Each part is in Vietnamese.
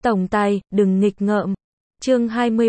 Tổng tài, đừng nghịch ngợm. Chương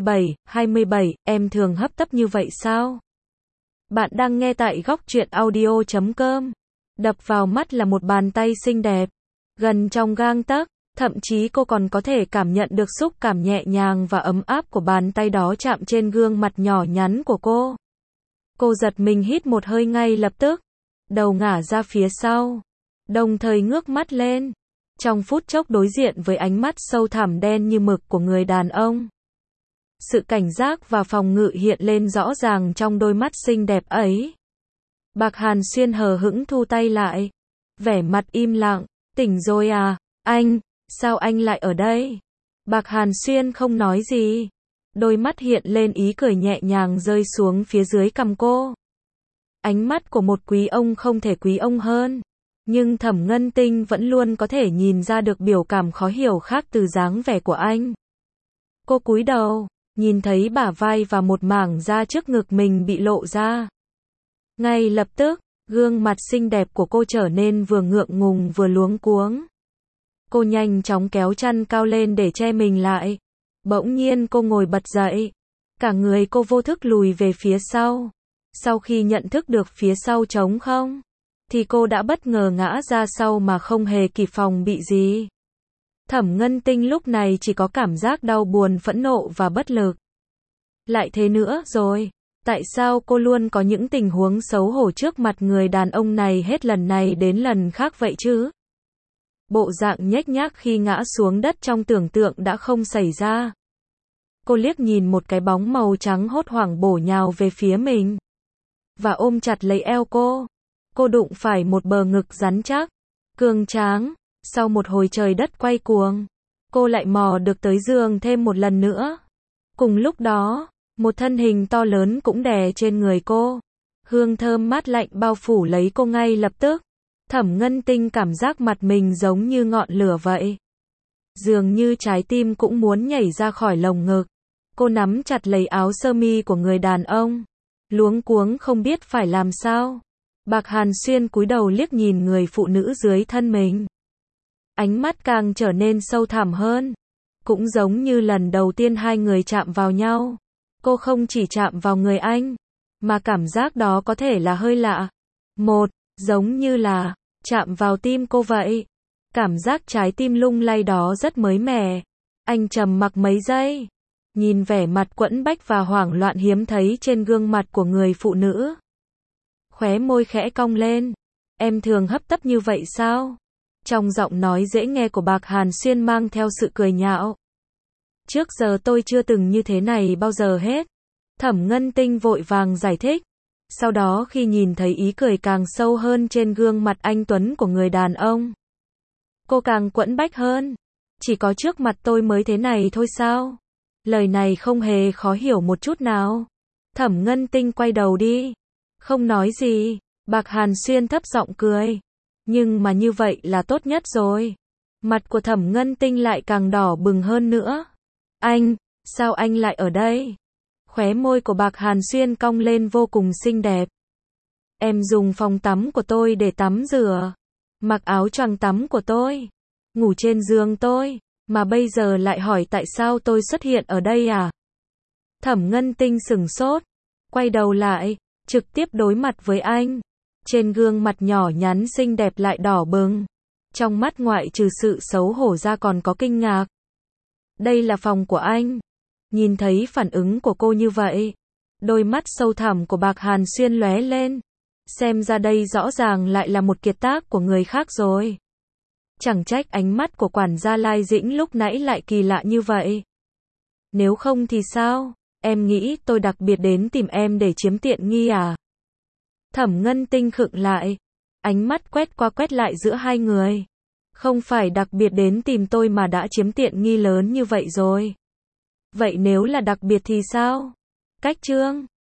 27, em thường hấp tấp như vậy sao? Bạn đang nghe tại góc truyện audio.com. Đập vào mắt là một bàn tay xinh đẹp, gần trong gang tấc, thậm chí cô còn có thể cảm nhận được xúc cảm nhẹ nhàng và ấm áp của bàn tay đó chạm trên gương mặt nhỏ nhắn của cô. Cô giật mình hít một hơi ngay lập tức, đầu ngả ra phía sau, đồng thời ngước mắt lên. Trong phút chốc đối diện với ánh mắt sâu thẳm đen như mực của người đàn ông. Sự cảnh giác và phòng ngự hiện lên rõ ràng trong đôi mắt xinh đẹp ấy. Bạc Hàn Xuyên hờ hững thu tay lại, vẻ mặt im lặng. Tỉnh rồi à, anh, sao anh lại ở đây? Bạc Hàn Xuyên không nói gì. Đôi mắt hiện lên ý cười nhẹ nhàng rơi xuống phía dưới cằm cô. Ánh mắt của một quý ông không thể quý ông hơn. Nhưng Thẩm Ngân Tinh vẫn luôn có thể nhìn ra được biểu cảm khó hiểu khác từ dáng vẻ của anh. Cô cúi đầu, nhìn thấy bả vai và một mảng da trước ngực mình bị lộ ra. Ngay lập tức, gương mặt xinh đẹp của cô trở nên vừa ngượng ngùng vừa luống cuống. Cô nhanh chóng kéo chăn cao lên để che mình lại. Bỗng nhiên cô ngồi bật dậy. Cả người cô vô thức lùi về phía sau. Sau khi nhận thức được phía sau trống không, thì cô đã bất ngờ ngã ra sau mà không hề kịp phòng bị gì. Thẩm Ngân Tinh lúc này chỉ có cảm giác đau buồn, phẫn nộ và bất lực. Lại thế nữa rồi, tại sao cô luôn có những tình huống xấu hổ trước mặt người đàn ông này hết lần này đến lần khác vậy chứ? Bộ dạng nhếch nhác khi ngã xuống đất trong tưởng tượng đã không xảy ra. Cô liếc nhìn một cái bóng màu trắng hốt hoảng bổ nhào về phía mình và ôm chặt lấy eo cô. Cô đụng phải một bờ ngực rắn chắc, cường tráng. Sau một hồi trời đất quay cuồng, cô lại mò được tới giường thêm một lần nữa. Cùng lúc đó, một thân hình to lớn cũng đè trên người cô. Hương thơm mát lạnh bao phủ lấy cô ngay lập tức. Thẩm Ngân Tinh cảm giác mặt mình giống như ngọn lửa vậy. Dường như trái tim cũng muốn nhảy ra khỏi lồng ngực. Cô nắm chặt lấy áo sơ mi của người đàn ông, luống cuống không biết phải làm sao. Bạc Hàn Xuyên cúi đầu liếc nhìn người phụ nữ dưới thân mình. Ánh mắt càng trở nên sâu thẳm hơn. Cũng giống như lần đầu tiên hai người chạm vào nhau. Cô không chỉ chạm vào người anh, mà cảm giác đó có thể là hơi lạ. Giống như là chạm vào tim cô vậy. Cảm giác trái tim lung lay đó rất mới mẻ. Anh trầm mặc mấy giây, nhìn vẻ mặt quẫn bách và hoảng loạn hiếm thấy trên gương mặt của người phụ nữ. Khóe môi khẽ cong lên. Em thường hấp tấp như vậy sao? Trong giọng nói dễ nghe của Bạc Hàn Xuyên mang theo sự cười nhạo. Trước giờ tôi chưa từng như thế này bao giờ hết. Thẩm Ngân Tinh vội vàng giải thích. Sau đó khi nhìn thấy ý cười càng sâu hơn trên gương mặt anh tuấn của người đàn ông, cô càng quẫn bách hơn. Chỉ có trước mặt tôi mới thế này thôi sao? Lời này không hề khó hiểu một chút nào. Thẩm Ngân Tinh quay đầu đi, không nói gì. Bạc Hàn Xuyên thấp giọng cười. Nhưng mà như vậy là tốt nhất rồi. Mặt của Thẩm Ngân Tinh lại càng đỏ bừng hơn nữa. Anh, sao anh lại ở đây? Khóe môi của Bạc Hàn Xuyên cong lên vô cùng xinh đẹp. Em dùng phòng tắm của tôi để tắm rửa, mặc áo choàng tắm của tôi, ngủ trên giường tôi, mà bây giờ lại hỏi tại sao tôi xuất hiện ở đây à? Thẩm Ngân Tinh sửng sốt, quay đầu lại, trực tiếp đối mặt với anh. Trên gương mặt nhỏ nhắn xinh đẹp lại đỏ bừng. Trong mắt ngoại trừ sự xấu hổ ra còn có kinh ngạc. Đây là phòng của anh. Nhìn thấy phản ứng của cô như vậy, đôi mắt sâu thẳm của Bạc Hàn Xuyên lóe lên. Xem ra đây rõ ràng lại là một kiệt tác của người khác rồi. Chẳng trách ánh mắt của quản gia Lai Dĩnh lúc nãy lại kỳ lạ như vậy. Nếu không thì sao? Em nghĩ tôi đặc biệt đến tìm em để chiếm tiện nghi à? Thẩm Ngân Tinh khựng lại, ánh mắt quét qua quét lại giữa hai người. Không phải đặc biệt đến tìm tôi mà đã chiếm tiện nghi lớn như vậy rồi. Vậy nếu là đặc biệt thì sao? Cách trương,